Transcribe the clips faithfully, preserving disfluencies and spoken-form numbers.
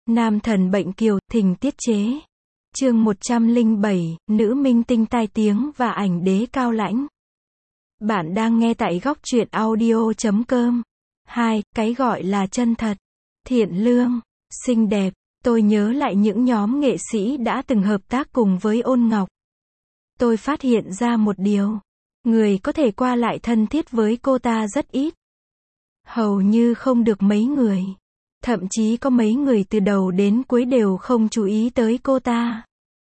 Nam thần bệnh kiều, thỉnh tiết chế. Chương một trăm lẻ bảy, nữ minh tinh tai tiếng và ảnh đế cao lãnh. Bạn đang nghe tại góc truyện audio chấm com. hai. Cái gọi là chân thật, thiện lương, xinh đẹp. Tôi nhớ lại những nhóm nghệ sĩ đã từng hợp tác cùng với Ôn Ngọc. Tôi phát hiện ra một điều. Người có thể qua lại thân thiết với cô ta rất ít. Hầu như không được mấy người. Thậm chí có mấy người từ đầu đến cuối đều không chú ý tới cô ta.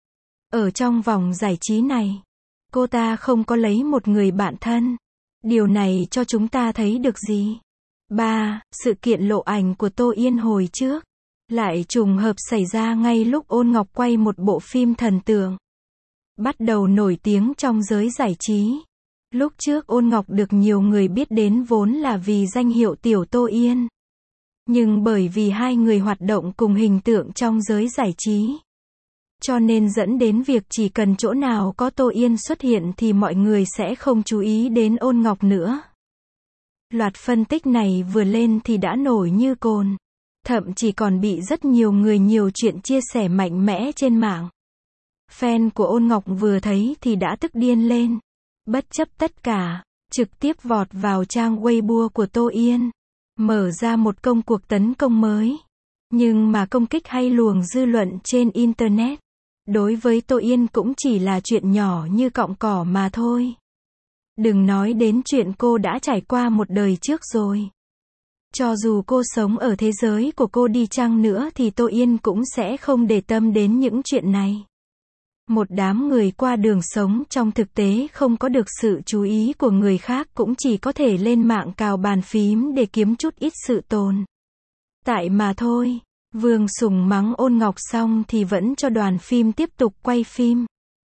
Ở trong vòng giải trí này, cô ta không có lấy một người bạn thân. Điều này cho chúng ta thấy được gì? ba. Sự kiện lộ ảnh của Tô Yên hồi trước lại trùng hợp xảy ra ngay lúc Ôn Ngọc quay một bộ phim thần tượng, bắt đầu nổi tiếng trong giới giải trí. Lúc trước Ôn Ngọc được nhiều người biết đến vốn là vì danh hiệu Tiểu Tô Yên. Nhưng bởi vì hai người hoạt động cùng hình tượng trong giới giải trí, cho nên dẫn đến việc chỉ cần chỗ nào có Tô Yên xuất hiện thì mọi người sẽ không chú ý đến Ôn Ngọc nữa. Loạt phân tích này vừa lên thì đã nổi như cồn. Thậm chí còn bị rất nhiều người nhiều chuyện chia sẻ mạnh mẽ trên mạng. Fan của Ôn Ngọc vừa thấy thì đã tức điên lên. Bất chấp tất cả, trực tiếp vọt vào trang Weibo của Tô Yên, mở ra một công cuộc tấn công mới. Nhưng mà công kích hay luồng dư luận trên Internet, đối với Tô Yên cũng chỉ là chuyện nhỏ như cọng cỏ mà thôi. Đừng nói đến chuyện cô đã trải qua một đời trước rồi. Cho dù cô sống ở thế giới của cô đi chăng nữa thì Tô Yên cũng sẽ không để tâm đến những chuyện này. Một đám người qua đường sống trong thực tế không có được sự chú ý của người khác cũng chỉ có thể lên mạng cào bàn phím để kiếm chút ít sự tồn tại mà thôi. Vương Sùng mắng Ôn Ngọc xong thì vẫn cho đoàn phim tiếp tục quay phim.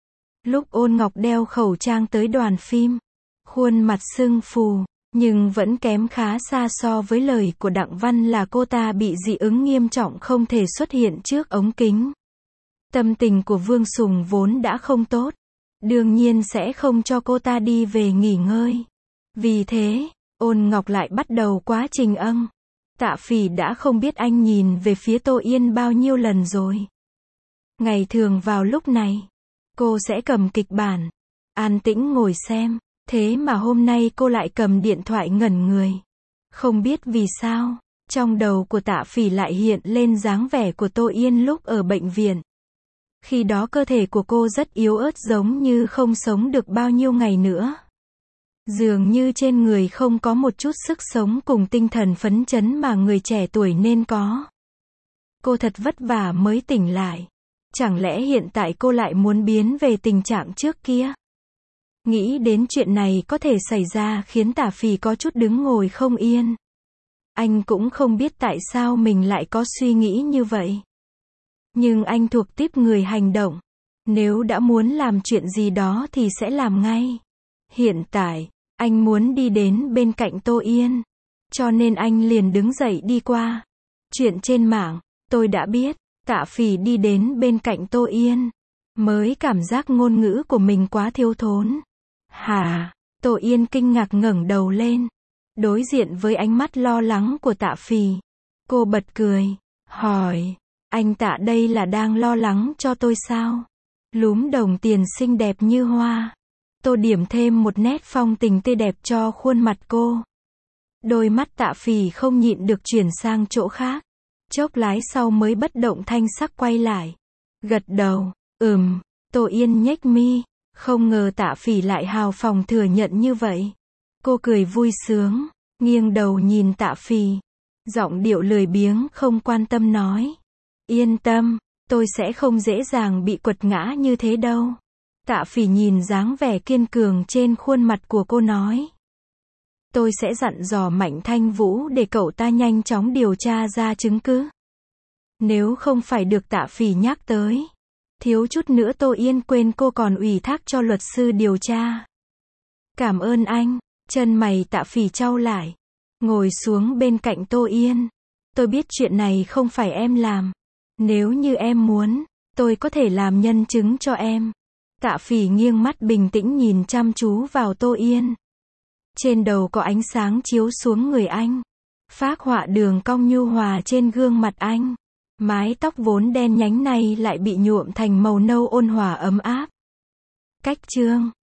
Lúc Ôn Ngọc đeo khẩu trang tới đoàn phim, khuôn mặt sưng phù, nhưng vẫn kém khá xa so với lời của Đặng Văn là cô ta bị dị ứng nghiêm trọng không thể xuất hiện trước ống kính. Tâm tình của Vương Sùng vốn đã không tốt, đương nhiên sẽ không cho cô ta đi về nghỉ ngơi. Vì thế, Ôn Ngọc lại bắt đầu quá trình âng. Tạ Phỉ đã không biết anh nhìn về phía Tô Yên bao nhiêu lần rồi. Ngày thường vào lúc này, cô sẽ cầm kịch bản, an tĩnh ngồi xem. Thế mà hôm nay cô lại cầm điện thoại ngẩn người. Không biết vì sao, trong đầu của Tạ Phỉ lại hiện lên dáng vẻ của Tô Yên lúc ở bệnh viện. Khi đó cơ thể của cô rất yếu ớt giống như không sống được bao nhiêu ngày nữa. Dường như trên người không có một chút sức sống cùng tinh thần phấn chấn mà người trẻ tuổi nên có. Cô thật vất vả mới tỉnh lại. Chẳng lẽ hiện tại cô lại muốn biến về tình trạng trước kia? Nghĩ đến chuyện này có thể xảy ra khiến Tạ Phỉ có chút đứng ngồi không yên. Anh cũng không biết tại sao mình lại có suy nghĩ như vậy. Nhưng anh thuộc tiếp người hành động. Nếu đã muốn làm chuyện gì đó thì sẽ làm ngay. Hiện tại, anh muốn đi đến bên cạnh Tô Yên. Cho nên anh liền đứng dậy đi qua. Chuyện trên mạng, tôi đã biết. Tạ Phỉ đi đến bên cạnh Tô Yên, mới cảm giác ngôn ngữ của mình quá thiếu thốn. Hả? Tô Yên kinh ngạc ngẩng đầu lên. Đối diện với ánh mắt lo lắng của Tạ Phỉ, cô bật cười, hỏi, anh Tạ đây là đang lo lắng cho tôi sao? Lúm đồng tiền xinh đẹp như hoa. Tô điểm thêm một nét phong tình tươi đẹp cho khuôn mặt cô. Đôi mắt Tạ Phỉ không nhịn được chuyển sang chỗ khác. Chốc lát sau mới bất động thanh sắc quay lại. Gật đầu, ừm, Tô Yên nhếch mi. Không ngờ Tạ Phỉ lại hào phóng thừa nhận như vậy. Cô cười vui sướng, nghiêng đầu nhìn Tạ Phỉ. Giọng điệu lười biếng không quan tâm nói. Yên tâm, tôi sẽ không dễ dàng bị quật ngã như thế đâu. Tạ Phỉ nhìn dáng vẻ kiên cường trên khuôn mặt của cô nói. Tôi sẽ dặn dò Mạnh Thanh Vũ để cậu ta nhanh chóng điều tra ra chứng cứ. Nếu không phải được Tạ Phỉ nhắc tới, thiếu chút nữa Tô Yên quên cô còn ủy thác cho luật sư điều tra. Cảm ơn anh. Chân mày Tạ Phỉ chau lại, ngồi xuống bên cạnh Tô Yên. Tôi biết chuyện này không phải em làm. Nếu như em muốn, tôi có thể làm nhân chứng cho em. Tạ Phỉ nghiêng mắt bình tĩnh nhìn chăm chú vào Tô Yên. Trên đầu có ánh sáng chiếu xuống người anh, phác họa đường cong nhu hòa trên gương mặt anh. Mái tóc vốn đen nhánh này lại bị nhuộm thành màu nâu ôn hòa ấm áp. Cách chương